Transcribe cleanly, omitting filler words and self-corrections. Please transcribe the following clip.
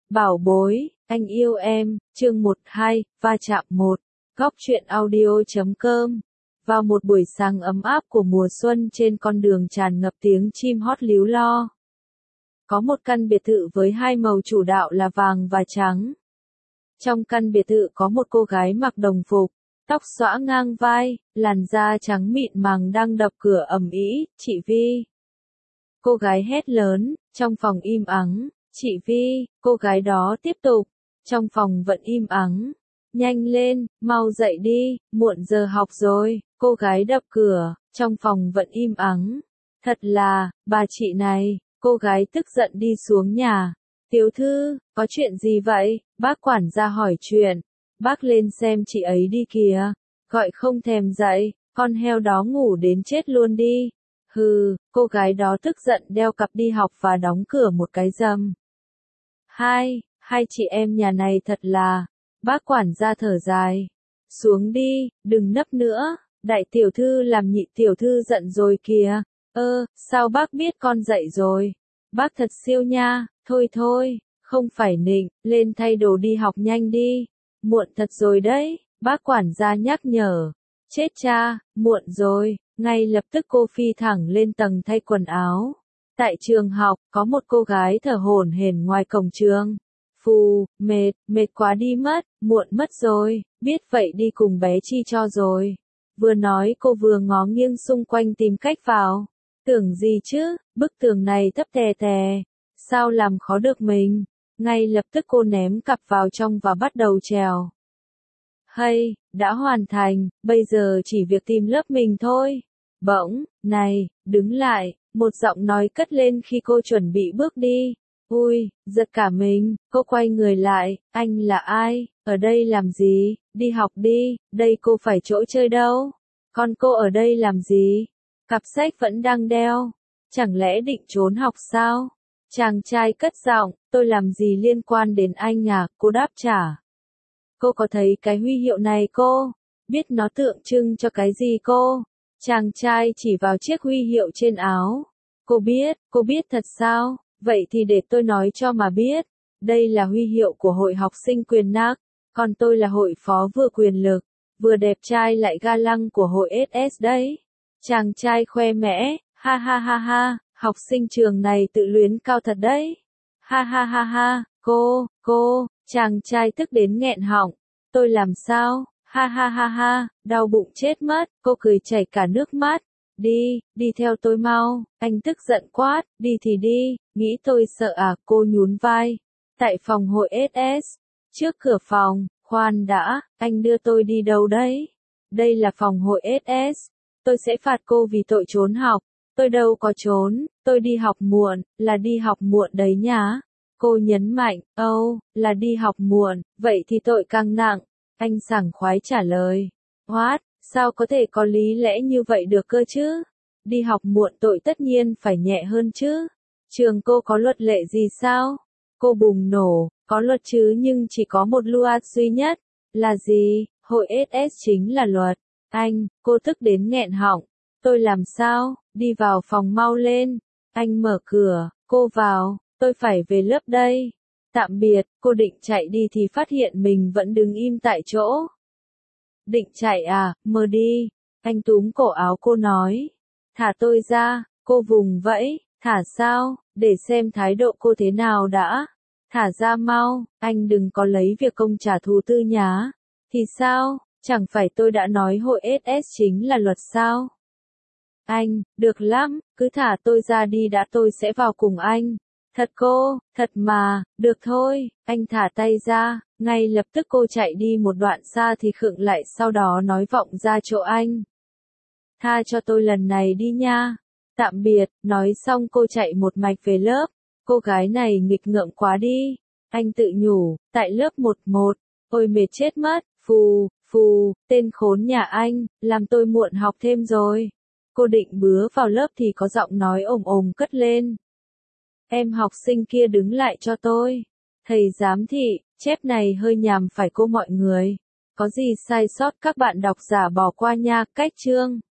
Bảo bối, anh yêu em, chương 12, va chạm 1, góc truyện audio.com. Vào một buổi sáng ấm áp của mùa xuân trên con đường tràn ngập tiếng chim hót líu lo. Có một căn biệt thự với hai màu chủ đạo là vàng và trắng. Trong căn biệt thự có một cô gái mặc đồng phục, tóc xõa ngang vai, làn da trắng mịn màng đang đập cửa ầm ĩ, "Chị Vi!" Cô gái hét lớn, trong phòng im ắng. "Chị Vi!" Cô gái đó tiếp tục. Trong phòng vẫn im ắng. "Nhanh lên, mau dậy đi, muộn giờ học rồi." Cô gái đập cửa, trong phòng vẫn im ắng. "Thật là, bà chị này." Cô gái tức giận đi xuống nhà. "Tiểu thư, có chuyện gì vậy?" Bác quản gia hỏi chuyện. "Bác lên xem chị ấy đi kìa." Gọi không thèm dậy, con heo đó ngủ đến chết luôn đi. Hừ, cô gái đó tức giận đeo cặp đi học và đóng cửa một cái rầm. Hai chị em nhà này thật là, bác quản gia thở dài. "Xuống đi, đừng nấp nữa, đại tiểu thư làm nhị tiểu thư giận rồi kìa." Sao bác biết con dậy rồi? Bác thật siêu nha." Thôi, không phải nịnh, lên thay đồ đi học nhanh đi. Muộn thật rồi đấy, bác quản gia nhắc nhở. "Chết cha, muộn rồi." Ngay lập tức cô phi thẳng lên tầng thay quần áo. Tại trường học, có một cô gái thở hổn hển ngoài cổng trường. "Phù, mệt quá đi mất, muộn mất rồi, biết vậy đi cùng bé Chi cho rồi." Vừa nói cô vừa ngó nghiêng xung quanh tìm cách vào. Tưởng gì chứ, bức tường này thấp tè tè, sao làm khó được mình. Ngay lập tức cô ném cặp vào trong và bắt đầu trèo. Hay, đã hoàn thành, bây giờ chỉ việc tìm lớp mình thôi. Bỗng, "Này, đứng lại," một giọng nói cất lên khi cô chuẩn bị bước đi. Ui, giật cả mình, cô quay người lại. "Anh là ai, ở đây làm gì?" "Đi học đi, đây cô phải chỗ chơi đâu." "Con cô ở đây làm gì?" Cặp sách vẫn đang đeo. "Chẳng lẽ định trốn học sao?" Chàng trai cất giọng. "Tôi làm gì liên quan đến anh à?" Cô đáp trả. "Cô có thấy cái huy hiệu này cô? Biết nó tượng trưng cho cái gì cô?" Chàng trai chỉ vào chiếc huy hiệu trên áo. Cô biết thật sao? Vậy thì để tôi nói cho mà biết. Đây là huy hiệu của hội học sinh quyền NAC, còn tôi là hội phó vừa quyền lực, vừa đẹp trai lại ga lăng của hội SS đấy. Chàng trai khoe mẽ, "Ha ha ha ha, học sinh trường này tự luyến cao thật đấy." "Ha ha ha ha, cô," chàng trai tức đến nghẹn họng. "Tôi làm sao? Ha ha ha ha, đau bụng chết mất." Cô cười chảy cả nước mắt. Đi theo tôi mau." Anh tức giận quát. "Đi thì đi, nghĩ tôi sợ à?" Cô nhún vai. Tại phòng hội SS, trước cửa phòng. "Khoan đã, anh đưa tôi đi đâu đấy?" "Đây là phòng hội SS. Tôi sẽ phạt cô vì tội trốn học." "Tôi đâu có trốn, tôi đi học muộn, là đi học muộn đấy nhá." Cô nhấn mạnh. Là đi học muộn, vậy thì tội càng nặng." Anh sảng khoái trả lời. "What? Sao có thể có lý lẽ như vậy được cơ chứ? Đi học muộn tội tất nhiên phải nhẹ hơn chứ. Trường cô có luật lệ gì sao?" Cô bùng nổ. "Có luật chứ, nhưng chỉ có một luật duy nhất." "Là gì?" "Hội SS chính là luật." "Anh," cô tức đến nghẹn họng. "Tôi làm sao?" "Đi vào phòng mau lên." Anh mở cửa. "Cô vào, tôi phải về lớp đây." "Tạm biệt." Cô định chạy đi thì phát hiện mình vẫn đứng im tại chỗ. "Định chạy à, mơ đi." Anh túm cổ áo cô nói. "Thả tôi ra." Cô vùng vẫy. "Thả sao? Để xem thái độ cô thế nào đã." "Thả ra mau, anh đừng có lấy việc công trả thù tư nhá." "Thì sao, chẳng phải tôi đã nói hội SS chính là luật sao?" "Anh, được lắm, cứ thả tôi ra đi đã, tôi sẽ vào cùng anh." "Thật cô, thật mà." "Được thôi." Anh thả tay ra. Ngay lập tức cô chạy đi một đoạn xa thì khựng lại, sau đó nói vọng ra chỗ anh. "Tha cho tôi lần này đi nha." "Tạm biệt." Nói xong cô chạy một mạch về lớp. Cô gái này nghịch ngợm quá đi. Anh tự nhủ. Tại lớp 11. Ôi mệt chết mất. Phù, tên khốn nhà anh, làm tôi muộn học thêm rồi. Cô định bứa vào lớp thì có giọng nói ồm ồm cất lên. "Em học sinh kia đứng lại cho tôi." "Thầy giám thị, chép này hơi nhàm phải cô mọi người. Có gì sai sót các bạn độc giả bỏ qua nha." Cách chương